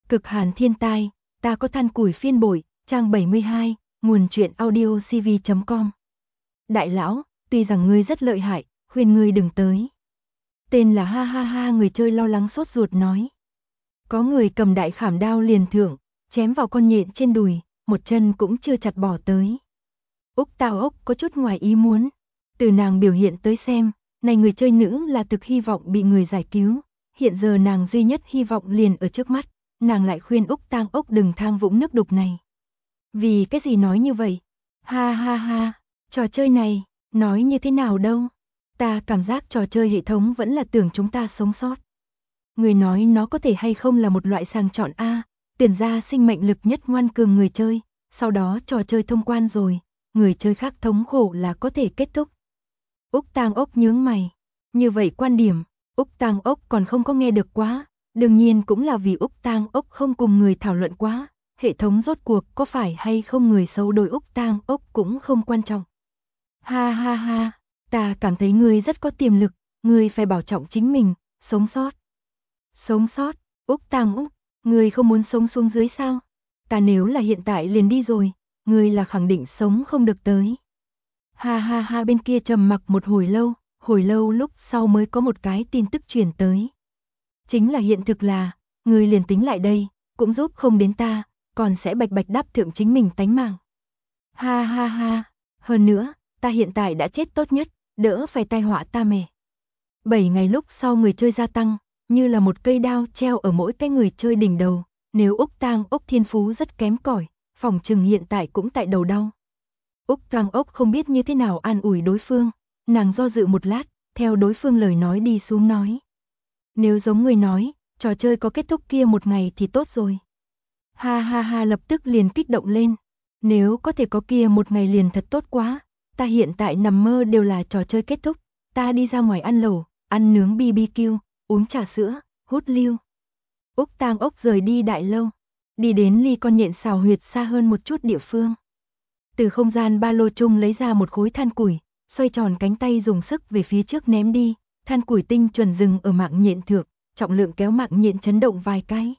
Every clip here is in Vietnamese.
Cực hàn thiên tai, ta có than củi phiên bội, trang 72, nguồn truyện audio cv.com. Đại lão, tuy rằng ngươi rất lợi hại, khuyên ngươi đừng tới. Tên là ha ha ha, người chơi lo lắng sốt ruột nói. Có người cầm đại khảm đao liền thưởng, chém vào con nhện trên đùi, một chân cũng chưa chặt bỏ tới. Úc Tào Ốc có chút ngoài ý muốn. Từ nàng biểu hiện tới xem, này người chơi nữ là thực hy vọng bị người giải cứu. Hiện giờ nàng duy nhất hy vọng liền ở trước mắt, nàng lại khuyên Úc Tang Ốc đừng tham vũng nước đục này. Vì cái gì nói như vậy? Ha ha ha, trò chơi này, nói như thế nào đâu? Ta cảm giác trò chơi hệ thống vẫn là tưởng chúng ta sống sót. Người nói nó có thể hay không là một loại sàng chọn A, tuyển ra sinh mệnh lực nhất ngoan cường người chơi, sau đó trò chơi thông quan rồi, người chơi khác thống khổ là có thể kết thúc. Úc Tang Ốc nhướng mày, như vậy quan điểm, Úc Tang Ốc còn không có nghe được quá, đương nhiên cũng là vì Úc Tang Ốc không cùng người thảo luận quá, hệ thống rốt cuộc có phải hay không người xấu đối Úc Tang Ốc cũng không quan trọng. Ha ha ha, ta cảm thấy ngươi rất có tiềm lực, ngươi phải bảo trọng chính mình, sống sót. Sống sót, Úc Tang Ốc, ngươi không muốn sống xuống dưới sao? Ta nếu là hiện tại liền đi rồi, ngươi là khẳng định sống không được tới. Ha ha ha, bên kia trầm mặc một hồi lâu lúc sau mới có một cái tin tức truyền tới. Chính là hiện thực là, ngươi liền tính lại đây, cũng giúp không đến ta, còn sẽ bạch bạch đáp thượng chính mình tánh mạng. Ha ha ha, hơn nữa, ta hiện tại đã chết tốt nhất, đỡ phải tai họa ta mẹ. 7 ngày lúc sau người chơi gia tăng, như là một cây đao treo ở mỗi cái người chơi đỉnh đầu, nếu Úc Tang Ốc thiên phú rất kém cỏi, phòng trừng hiện tại cũng tại đầu đau. Úc Tang Ốc không biết như thế nào an ủi đối phương, nàng do dự một lát, theo đối phương lời nói đi xuống nói. Nếu giống người nói, trò chơi có kết thúc kia một ngày thì tốt rồi. Ha ha ha, lập tức liền kích động lên. Nếu có thể có kia một ngày liền thật tốt quá, ta hiện tại nằm mơ đều là trò chơi kết thúc, ta đi ra ngoài ăn lẩu, ăn nướng BBQ, uống trà sữa, hút lưu. Úc Tang Ốc rời đi đại lâu, đi đến ly con nhện xào huyệt xa hơn một chút địa phương. Từ không gian ba lô chung lấy ra một khối than củi, xoay tròn cánh tay dùng sức về phía trước ném đi, than củi tinh chuẩn dừng ở mạng nhện thượng, trọng lượng kéo mạng nhện chấn động vài cái.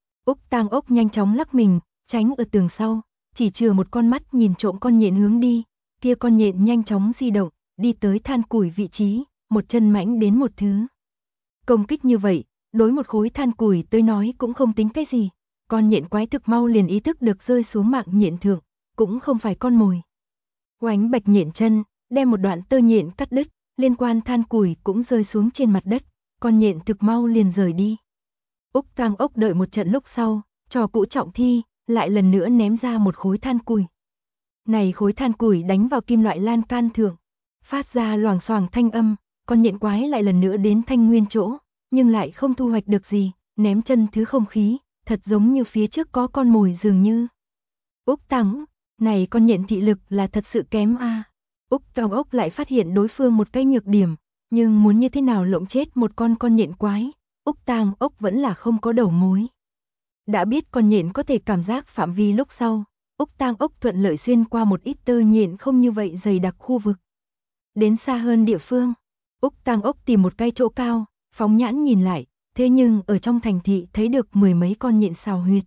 Úc Tang Ốc nhanh chóng lắc mình, tránh ở tường sau, chỉ chừa một con mắt nhìn trộm con nhện hướng đi, kia con nhện nhanh chóng di động, đi tới than củi vị trí, một chân mãnh đến một thứ. Công kích như vậy, đối một khối than củi tới nói cũng không tính cái gì, con nhện quái thực mau liền ý thức được rơi xuống mạng nhện thượng, cũng không phải con mồi. Oánh bạch nhện chân, đem một đoạn tơ nhện cắt đứt, liên quan than củi cũng rơi xuống trên mặt đất, con nhện thực mau liền rời đi. Úc Tang Ốc đợi một trận lúc sau, trò cũ trọng thi, lại lần nữa ném ra một khối than củi. Này khối than củi đánh vào kim loại lan can thượng, phát ra loảng xoảng thanh âm, con nhện quái lại lần nữa đến thanh nguyên chỗ, nhưng lại không thu hoạch được gì, ném chân thứ không khí, thật giống như phía trước có con mồi dường như. Úc Tang, này con nhện thị lực là thật sự kém a. Úc Tang Ốc lại phát hiện đối phương một cái nhược điểm, nhưng muốn như thế nào lộng chết một con nhện quái, Úc Tang Ốc vẫn là không có đầu mối. Đã biết con nhện có thể cảm giác phạm vi lúc sau, Úc Tang Ốc thuận lợi xuyên qua một ít tơ nhện không như vậy dày đặc khu vực. Đến xa hơn địa phương, Úc Tang Ốc tìm một cái chỗ cao, phóng nhãn nhìn lại, thế nhưng ở trong thành thị thấy được mười mấy con nhện xào huyệt.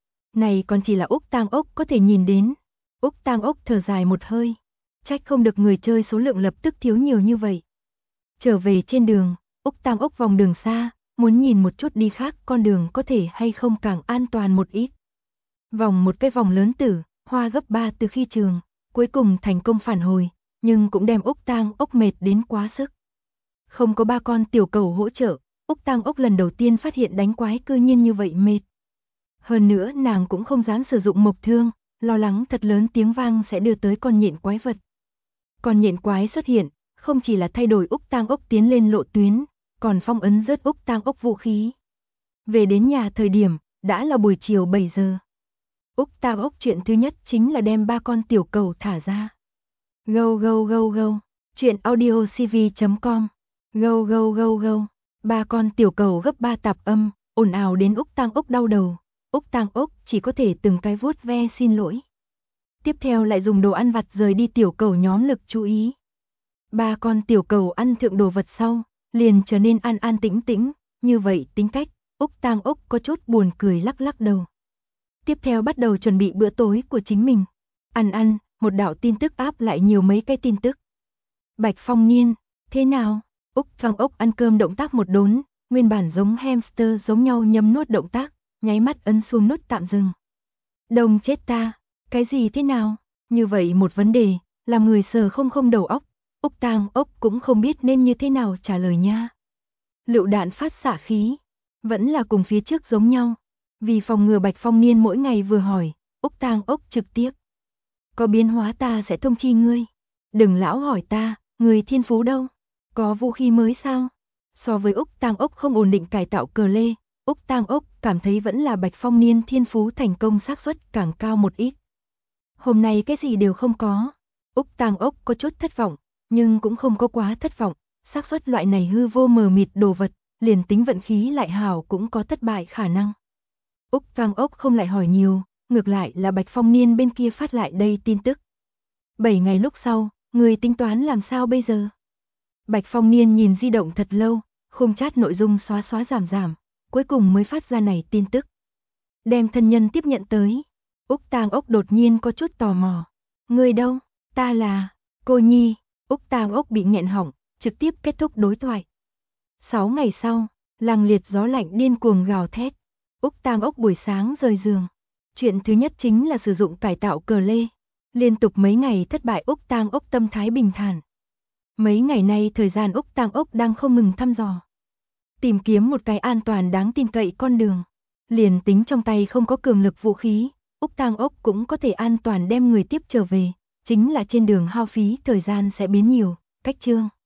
Này còn chỉ là Úc Tang Ốc có thể nhìn đến. Úc Tang Ốc thở dài một hơi, trách không được người chơi số lượng lập tức thiếu nhiều như vậy. Trở về trên đường, Úc Tang Ốc vòng đường xa, muốn nhìn một chút đi khác con đường có thể hay không càng an toàn một ít. Vòng một cái vòng lớn tử, hoa gấp 3 từ khi trường, cuối cùng thành công phản hồi, nhưng cũng đem Úc Tang Ốc mệt đến quá sức. Không có 3 con tiểu cầu hỗ trợ, Úc Tang Ốc lần đầu tiên phát hiện đánh quái cư nhiên như vậy mệt. Hơn nữa nàng cũng không dám sử dụng mộc thương, lo lắng thật lớn tiếng vang sẽ đưa tới con nhện quái vật. Con nhện quái xuất hiện, không chỉ là thay đổi Úc Tang Ốc tiến lên lộ tuyến, còn phong ấn rớt Úc Tang Ốc vũ khí. Về đến nhà thời điểm, đã là buổi chiều 7 giờ. Úc Tang Ốc chuyện thứ nhất chính là đem 3 con tiểu cầu thả ra. Go go go go, chuyện audio cv.com. Go go go go, 3 con tiểu cầu gấp 3 tạp âm, ồn ào đến Úc Tang Ốc đau đầu. Úc Tang Ốc chỉ có thể từng cái vuốt ve xin lỗi. Tiếp theo lại dùng đồ ăn vặt rời đi tiểu cầu nhóm lực chú ý. 3 con tiểu cầu ăn thượng đồ vật sau, liền trở nên an an tĩnh tĩnh, như vậy tính cách, Úc Tang Úc có chút buồn cười lắc lắc đầu. Tiếp theo bắt đầu chuẩn bị bữa tối của chính mình. Ăn, một đạo tin tức áp lại nhiều mấy cái tin tức. Bạch Phong Niên, thế nào? Úc Tang Úc ăn cơm động tác một đốn, nguyên bản giống hamster giống nhau nhấm nuốt động tác, nháy mắt ấn xuống nút tạm dừng. Đông chết ta, cái gì thế nào? Như vậy một vấn đề, làm người sờ không đầu óc, Úc Tang Úc cũng không biết nên như thế nào trả lời nha. Lựu đạn phát xạ khí, vẫn là cùng phía trước giống nhau. Vì phòng ngừa Bạch Phong Niên mỗi ngày vừa hỏi, Úc Tang Úc trực tiếp. Có biến hóa ta sẽ thông chi ngươi. Đừng lão hỏi ta, người thiên phú đâu? Có vũ khí mới sao? So với Úc Tang Úc không ổn định cải tạo cờ lê, Úc Tang Úc cảm thấy vẫn là Bạch Phong Niên thiên phú thành công xác suất càng cao một ít. Hôm nay cái gì đều không có. Úc Tang Úc có chút thất vọng, nhưng cũng không có quá thất vọng. Xác suất loại này hư vô mờ mịt đồ vật, liền tính vận khí lại hảo cũng có thất bại khả năng. Úc Tang Úc không lại hỏi nhiều, ngược lại là Bạch Phong Niên bên kia phát lại đây tin tức. 7 ngày lúc sau, người tính toán làm sao bây giờ? Bạch Phong Niên nhìn di động thật lâu, khung chat nội dung xóa giảm, cuối cùng mới phát ra này tin tức. Đem thân nhân tiếp nhận tới. Úc Tang Úc đột nhiên có chút tò mò. Người đâu? Ta là Cô Nhi. Úc Tang Úc bị nghẹn họng, trực tiếp kết thúc đối thoại. 6 ngày sau, làng liệt gió lạnh điên cuồng gào thét. Úc Tang Úc buổi sáng rời giường. Chuyện thứ nhất chính là sử dụng cải tạo cờ lê. Liên tục mấy ngày thất bại Úc Tang Úc tâm thái bình thản. Mấy ngày nay thời gian Úc Tang Úc đang không ngừng thăm dò. Tìm kiếm một cái an toàn đáng tin cậy con đường. Liền tính trong tay không có cường lực vũ khí, Úc Tang Úc cũng có thể an toàn đem người tiếp trở về. Chính là trên đường hao phí thời gian sẽ biến nhiều. Cách chương